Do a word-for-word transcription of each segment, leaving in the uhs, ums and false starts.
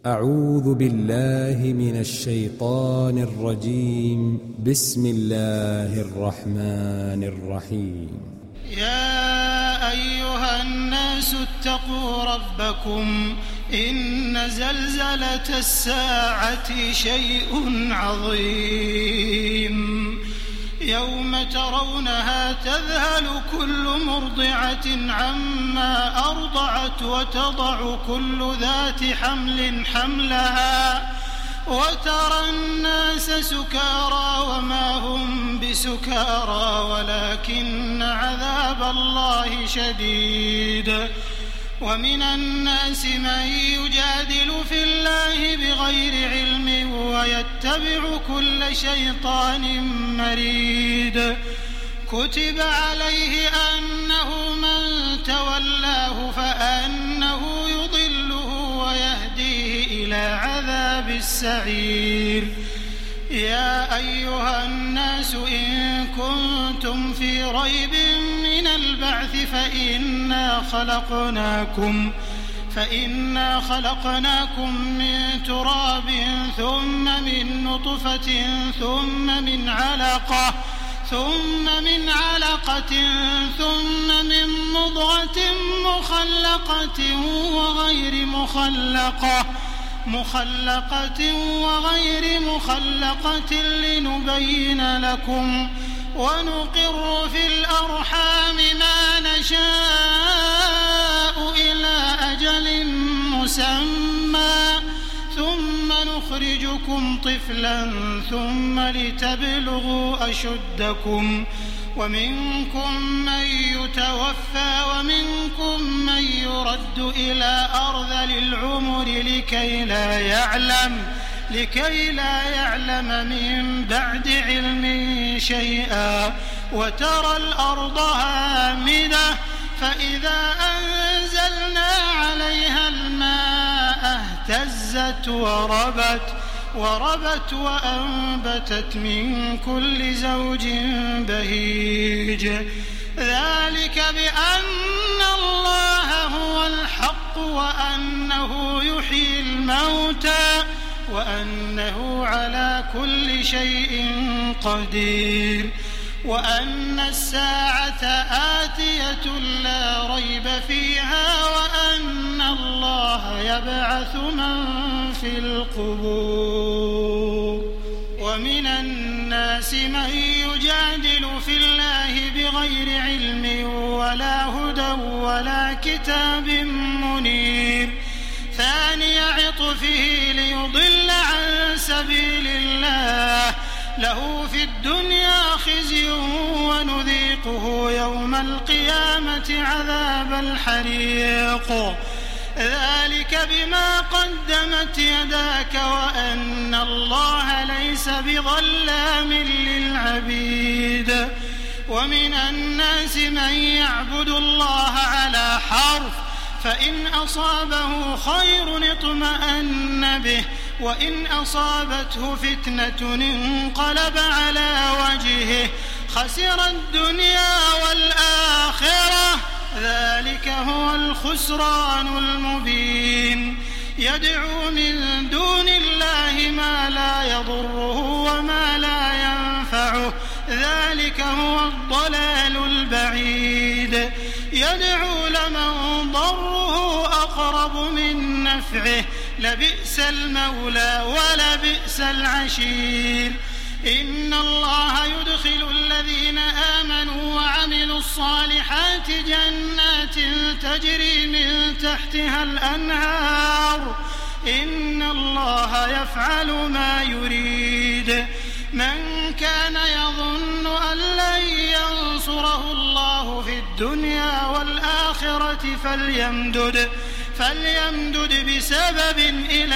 أعوذ بالله من الشيطان الرجيم. بسم الله الرحمن الرحيم. يا أيها الناس اتقوا ربكم إن زلزلة الساعة شيء عظيم يوم ترونها تذهل كل مرضعة عما أرضعت وتضع كل ذات حمل حملها وترى الناس سكارى وما هم بسكارى ولكن عذاب الله شديد. ومن الناس من يجادل في الله بغير علم ويتبع كل شيطان مريد. كتب عليه أنه من تولاه فأنه يضله ويهديه إلى عذاب السعير. يا أيها الناس إن كنتم في ريب من البعث فإنا خلقناكم فإنا خلقناكم من تراب ثم من نطفة ثم من علقة ثم من علقة ثم من مضغة مخلقة وغير مخلقة مخلقة وغير مخلقة لنبين لكم ونقر في الأرحام ما نشاء إلى أجل مسمى ثم نخرجكم طفلا ثم لتبلغوا أشدكم ومنكم من يتوفى ومنكم من يرد إلى أرذل العمر لكي لا يعلم لكي لا يعلم من بعد علم شيئا. وترى الأرض هامدة فإذا أنزلنا عليها الماء اهتزت وربت وربت وأنبتت من كل زوج بهيج. ذلك بأن الله هو الحق وأنه يحيي الموتى وأنه على كل شيء قدير وأن الساعة آتية لا ريب فيها وأن الله يبعث من في القبور. ومن الناس من يجادل في الله بغير علم ولا هدى ولا كتاب منير. ثاني عطفه ليضل عن سبيل الله له في الدنيا خزي ونذيقه يوم القيامة عذاب الحريق. ذلك بما قدمت يداك وأن الله ليس بظلام للعبيد. ومن الناس من يعبد الله على حرف فإن أصابه خير اطمأن به وإن أصابته فتنة انقلب على وجهه خسر الدنيا والآخرة ذلك هو الخسران المبين. يدعو من دون الله ما لا يضره وما لا ينفعه ذلك هو الضلال البعيد. يدعو لمن ضره أقرب من نفعه لبئس المولى ولبئس العشير. إن الله يدخل الذين آمنوا وعملوا الصالحات جنات تجري من تحتها الأنهار إن الله يفعل ما يريد. من كان يظن أن لن ينصره الله في الدنيا والآخرة فليمدد فليمدد بسبب إلى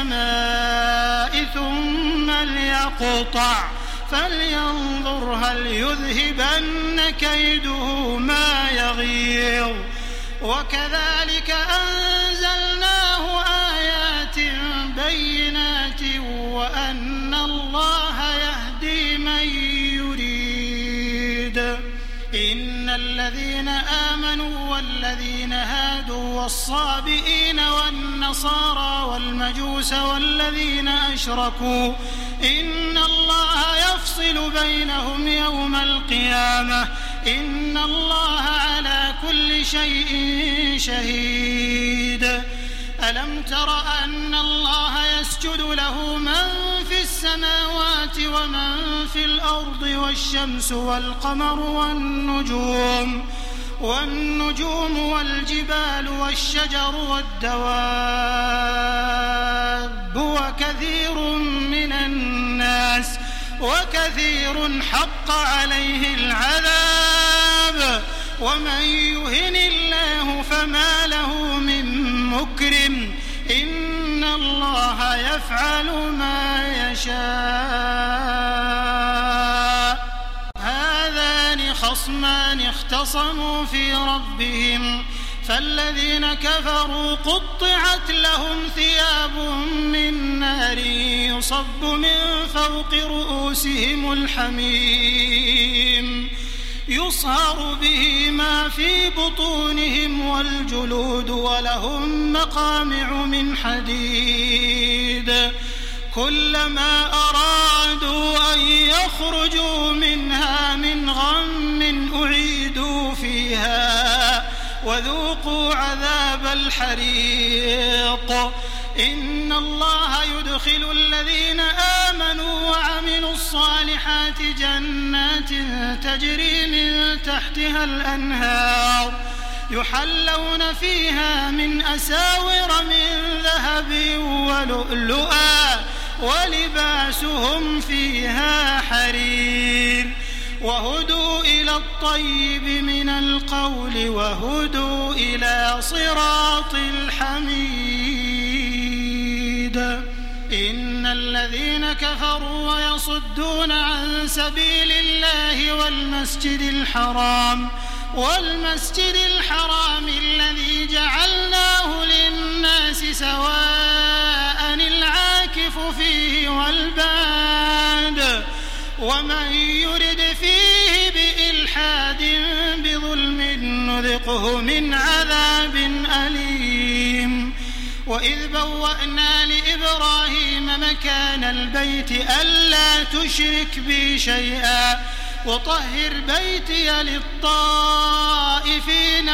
السماء ثم ليقطع فلينظر هل يذهبن كيده ما يغيظ. وكذلك أنزلناه آيات بينات وأن الله يهدي من يريد. إن الذين آمنوا والذين هادوا والصابئين والنصارى والمجوس والمجوس والذين أشركوا إن الله يفصل بينهم يوم القيامة إن الله على كل شيء شهيد. ألم تر أن الله يسجد له من في السماوات ومن في الأرض والشمس والقمر والنجوم والنجوم والجبال والشجر والدواب وكثير من الناس وكثير حق عليه العذاب ومن يهن الله فما له من مكرم إن الله يفعل ما يشاء. هذان خصمان اختصموا في ربهم فالذين كفروا قطعت لهم ثياب من نار يصب من فوق رؤوسهم الحميم يصهر به ما في بطونهم والجلود ولهم مقامع من حديد كلما أرادوا أن يخرجوا منها من غم أعيدوا فيها وذوقوا عذاب الحريق. إن الله يدخل الذين آمنوا وعملوا الصالحات جنات تجري من تحتها الأنهار يحلون فيها من أساور من ذهب ولؤلؤا ولباسهم فيها حرير وهدوا إلى الطيب من القول وهدوا إلى صراط الحميد. إن الذين كفروا ويصدون عن سبيل الله والمسجد الحرام والمسجد الحرام الذي جعلناه للناس سواء العاكف فيه والباد ومن يرد فيه بإلحاد بظلم نذقه من عذاب أليم. وإذ بوأنا لإبراهيم مكان البيت ألا تشرك بي شيئا وطهر بيتي للطائفين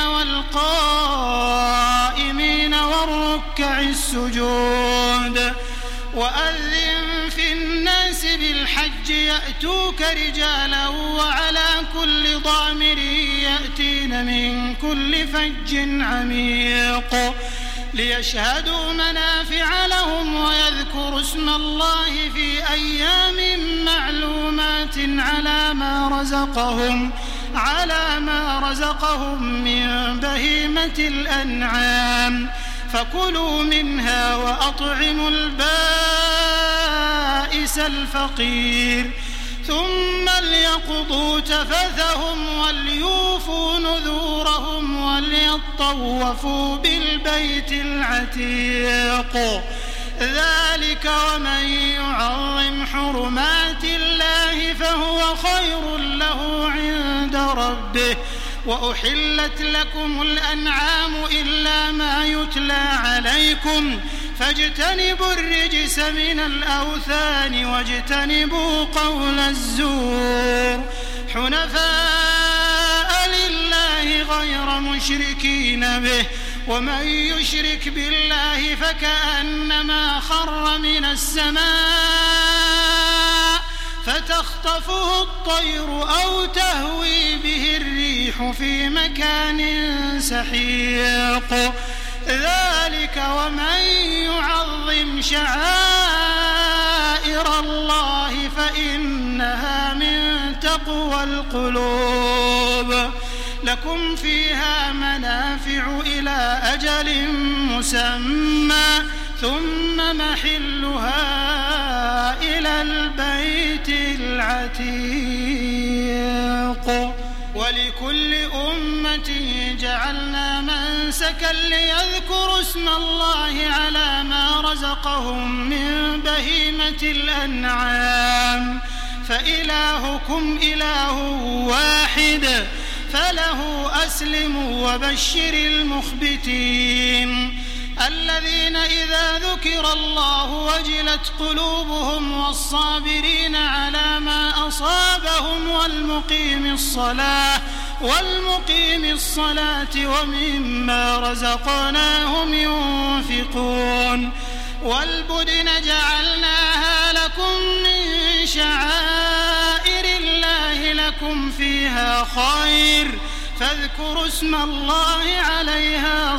والقائمين والركع السجود وأذن في الناس بالحج يأتوك رجالا وعلى كل ضامر يأتين من كل فج عميق ليشهدوا منافع لهم ويذكروا اسم الله في أيام معلومات على ما رزقهم على ما رزقهم من بهيمة الأنعام فكلوا منها وأطعموا البائس الفقير ثم ليقضوا تفثهم وليوفوا نذورهم وليطوفوا بالبيت العتيق. ذلك ومن يعظم حرمات الله فهو خير له عند ربه. وأحلت لكم الأنعام إلا ما يتلى عليكم فاجتنبوا الرجس من الأوثان واجتنبوا قول الزور حنفاء لله غير مشركين به ومن يشرك بالله فكأنما خر من السماء فتخطفه الطير أو تهوي به الريح في مكان سحيق. ذلك ومن يعظم شعائر الله فإنها من تقوى القلوب. لكم فيها منافع إلى أجل مسمى ثم محلها إلى البيت العتيق. ولكل أمة جعلنا منسكا ليذكروا اسم الله على ما رزقهم من بهيمة الأنعام فإلهكم إله واحد فله أسلموا وبشر المخبتين الذين إذا ذكر الله وجلت قلوبهم والصابرين على ما أصابهم والمقيم الصلاة والمقيم الصلاة ومما رزقناهم ينفقون والبدن جعلناها لكم من شعائر الله لكم فيها خير فاذكروا اسم الله عليها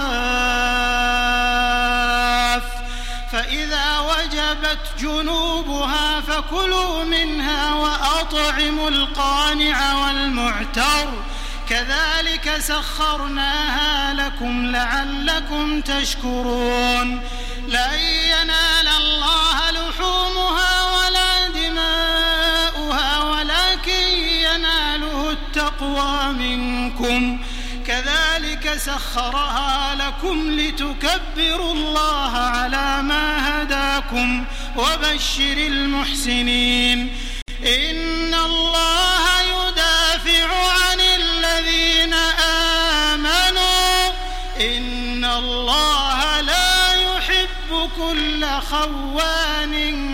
صواف فإذا وجبت جنوبها فكلوا منها وأطعموا القانع والمعتر كذلك سخرناها لكم لعلكم تشكرون لن ينال الله لحومها ولا دماؤها ولكن يناله التقوى منكم كذلك سخرها لكم لتكبروا الله على ما هداكم وبشر المحسنين إن الله يدافع عن الذين آمنوا إن الله لا يحب كل خوان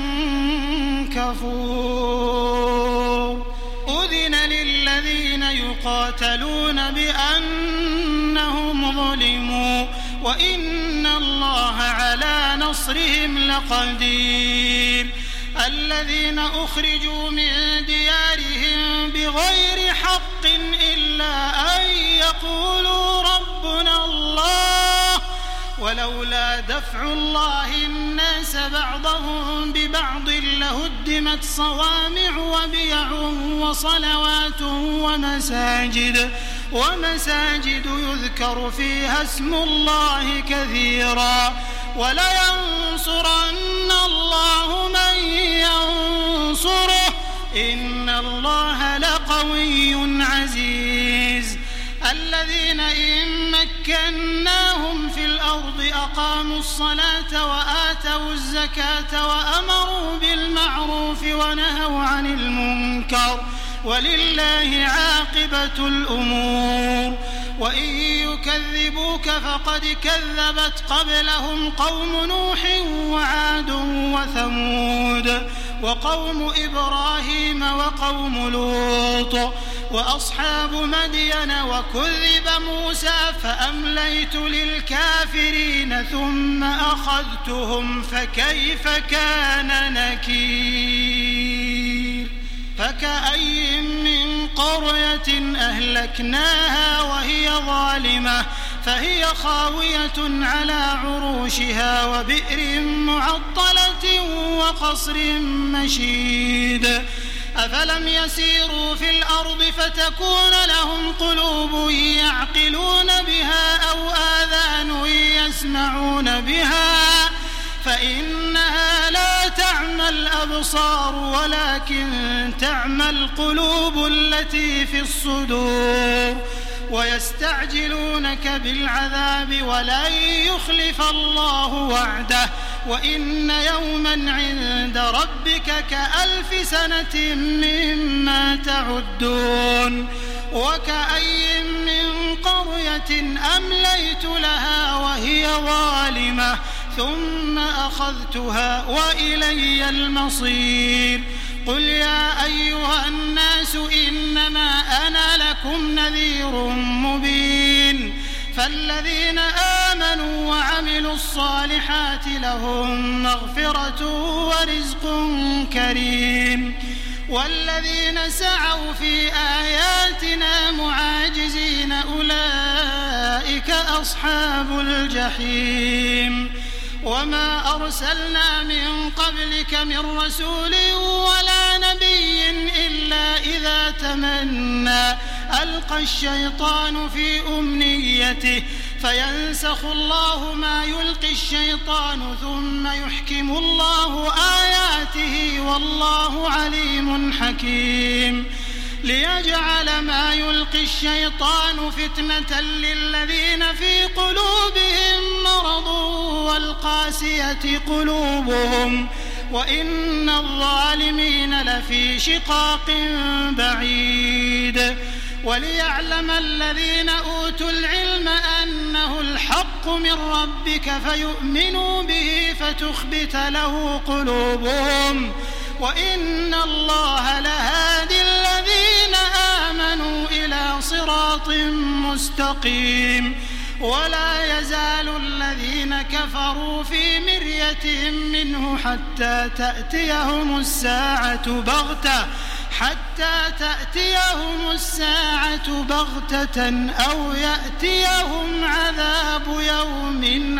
كفور أذن للذين يقاتلون بأنهم ظلموا وإن الله على نصرهم لقدير الذين أخرجوا من ديارهم بغير حق إلا أن يقولوا ربنا الله ولولا دفع الله الناس بعضهم ببعض لهدمت صوامع وبيع وصلوات ومساجد ومساجد يذكر فيها اسم الله كثيرا ولينصرن الله من ينصره إن الله لقوي عزيز الذين إن مكناهم في الأرض أقاموا الصلاة وآتوا الزكاة وأمروا بالمعروف ونهوا عن المنكر ولله عاقبة الأمور وإن يكذبوك فقد كذبت قبلهم قوم نوح وعاد وثمود وقوم إبراهيم وقوم لوط وأصحاب مدين وكذب موسى فأمليت للكافرين ثم أخذتهم فكيف كان نكير فكأي من قرية أهلكناها وهي ظالمة فهي خاوية على عروشها وبئر معطلة وقصر مشيد أفلم يسيروا في الأرض فتكون لهم قلوب يعقلون بها أو آذان يسمعون بها فإنها لا تعمى الأبصار ولكن تعمى القلوب التي في الصدور ويستعجلونك بالعذاب ولن يخلف الله وعده وإن يوما عند ربك كألف سنة مما تعدون وكأي من قرية أمليت لها وهي ظالمة ثم أخذتها وإلي المصير قل يا أيها الناس إنما أنا لكم نذير مبين فالذين آمنوا وعملوا الصالحات لهم مغفرة ورزق كريم والذين سعوا في آياتنا معاجزين أولئك أصحاب الجحيم وما أرسلنا من قبلك من رسول ولا نبي إلا إذا تمنى ألقى الشيطان في أمنيته فينسخ الله ما يلقي الشيطان ثم يحكم الله آياته والله عليم حكيم ليجعل ما يلقي الشيطان فتنة للذين في قلوبهم مرض والقاسية قلوبهم وإن الظالمين لفي شقاق بعيد وليعلم الذين أوتوا العلم أنه الحق من ربك فيؤمنوا به فتخبت له قلوبهم وإن الله لهادي الذين آمنوا إلى صراط مستقيم. ولا يزال الذين كفروا في مرية منه حتى تأتيهم الساعة بغتة حتى تأتيهم الساعة بغتة أو يأتيهم عذاب يوم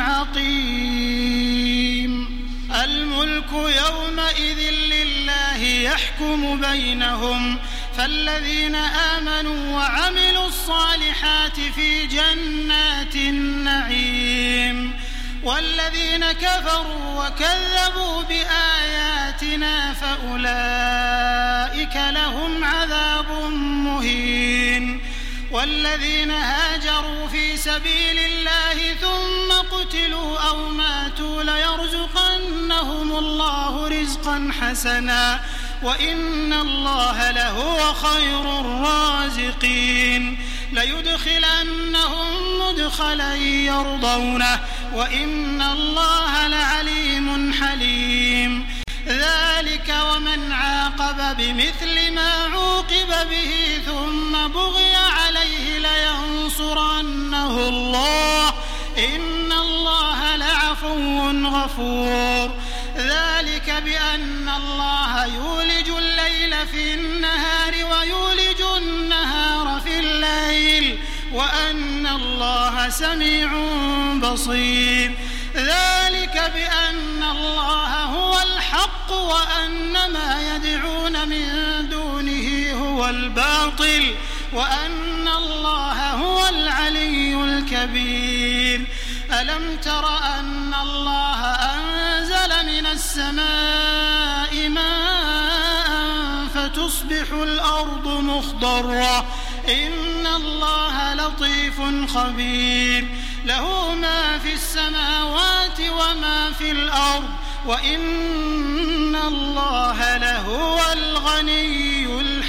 عقيم. الملك يومئذ لله يحكم بينهم فالذين آمنوا وعملوا الصالحات في جنات النعيم والذين كفروا وكذبوا بآياتنا فأولئك لهم عذاب مهين. والذين هاجروا في سبيل الله ثم قتلوا أو ماتوا ليرزقنهم الله رزقا حسنا وإن الله لهو خير الرازقين. ليدخلنهم مدخلا يرضونه وإن الله لعليم حليم. ذلك ومن عاقب بمثل ما عوقب به ثم بغي عليه لينصرنه الله إن الله لعفو غفور. ذلك بأن الله يولج الليل في النهار ويولج النهار في الليل وأن الله سميع بصير. ذلك بأن الله هو الحق وأن ما يدعون من دونه هو الباطل وأن الله هو العلي الكبير. ألم تر أن الله أنزل من السماء ماء فتصبح الأرض مخضرة إن الله لطيف خبير. له ما في السماوات وما في الأرض وإن الله لهو الغني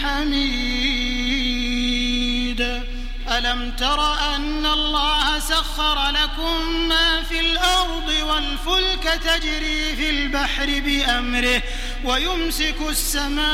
الحميد. ألم تر أن الله سخر لكم ما في الأرض والفلك تجري في البحر بأمره ويمسك السماء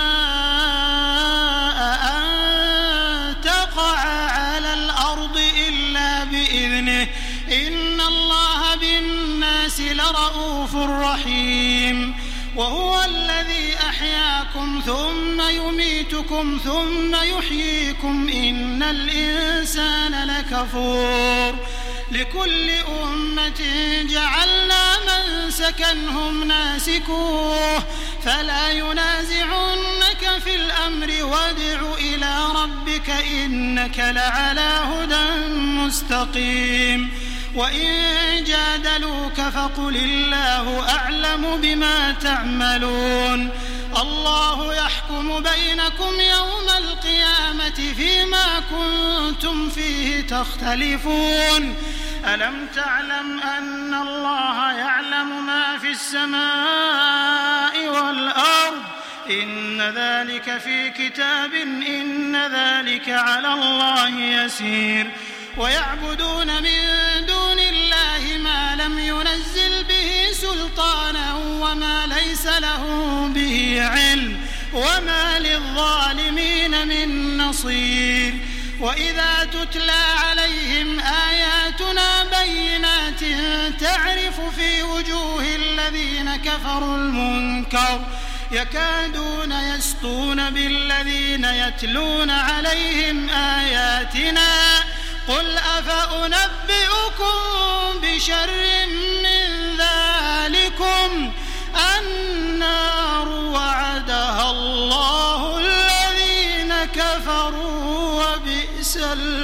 أن تقع على الأرض إلا بإذنه إن الله بالناس لرءوف رحيم. وهو الذي أحياكم ثم يميتكم ثم يحييكم إن الإنسان لكفور. لكل أمة جعلنا منسكا هم ناسكوه فلا ينازعنك في الأمر وادع إلى ربك إنك لعلى هدى مستقيم. وإن جادلوك فقل الله أعلم بما تعملون. الله يحكم بينكم يوم القيامة فيما كنتم فيه تختلفون. ألم تعلم أن الله يعلم ما في السماء والأرض إن ذلك في كتاب إن ذلك على الله يسير. ويعبدون من دون الله ما لم ينزل به سلطانا وما ليس له به علم وما للظالمين من نصير. وإذا تتلى عليهم آياتنا بينات تعرف في وجوه الذين كفروا المنكر يكادون يسطون بالذين يتلون عليهم آياتنا قل أفأنبئكم بشر من ذلكم النار وعدها الله الذين كفروا وبئس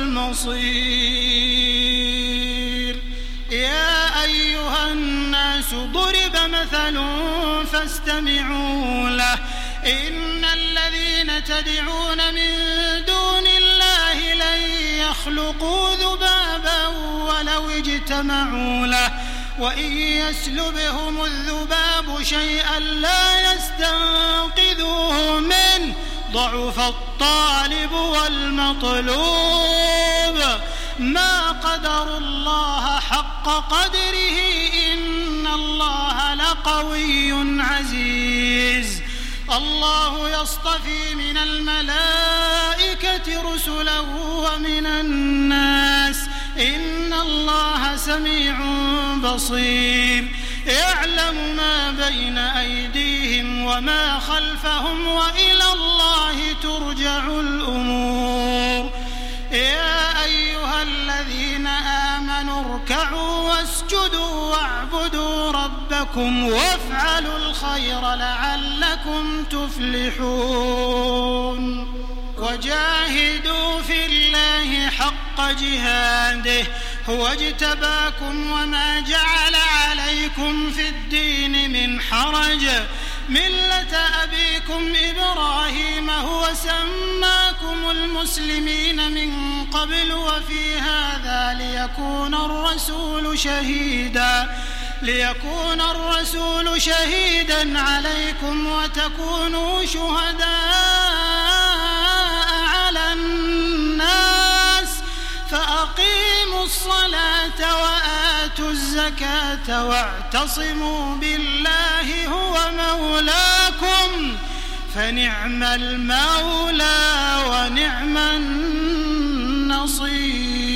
المصير. يا أيها الناس ضرب مثل فاستمعوا له إن الذين تدعون من دون الله لن يخلقوا ذبابا ولو اجتمعوا له وإن يسلبهم الذباب شيئا لا يستنقذوه منه ضعف الطالب والمطلوب ما قدروا الله حق قدره إن الله لقوي عزيز الله يصطفي من الملائكة رسلا ومن الناس إن الله سميع بصير يعلم ما بين أيديهم وما خلفهم وإلى الله ترجع الأمور يا أيها الذين آمنوا اركعوا واسجدوا واعبدوا ربكم وافعلوا الخير لعلكم تفلحون وجاهدوا في الله حق جهاده هو اجتباكم وما جعل عليكم في الدين من حرج ملة أبيكم إبراهيم هو سماكم المسلمين من قبل وفي هذا ليكون الرسول شهيدا ليكون الرسول شهيدا عليكم وتكونوا شهداء على الناس فأقيموا الصلاة وآتوا الزكاة واعتصموا بالله هو مولاكم فنعم المولى ونعم النصير.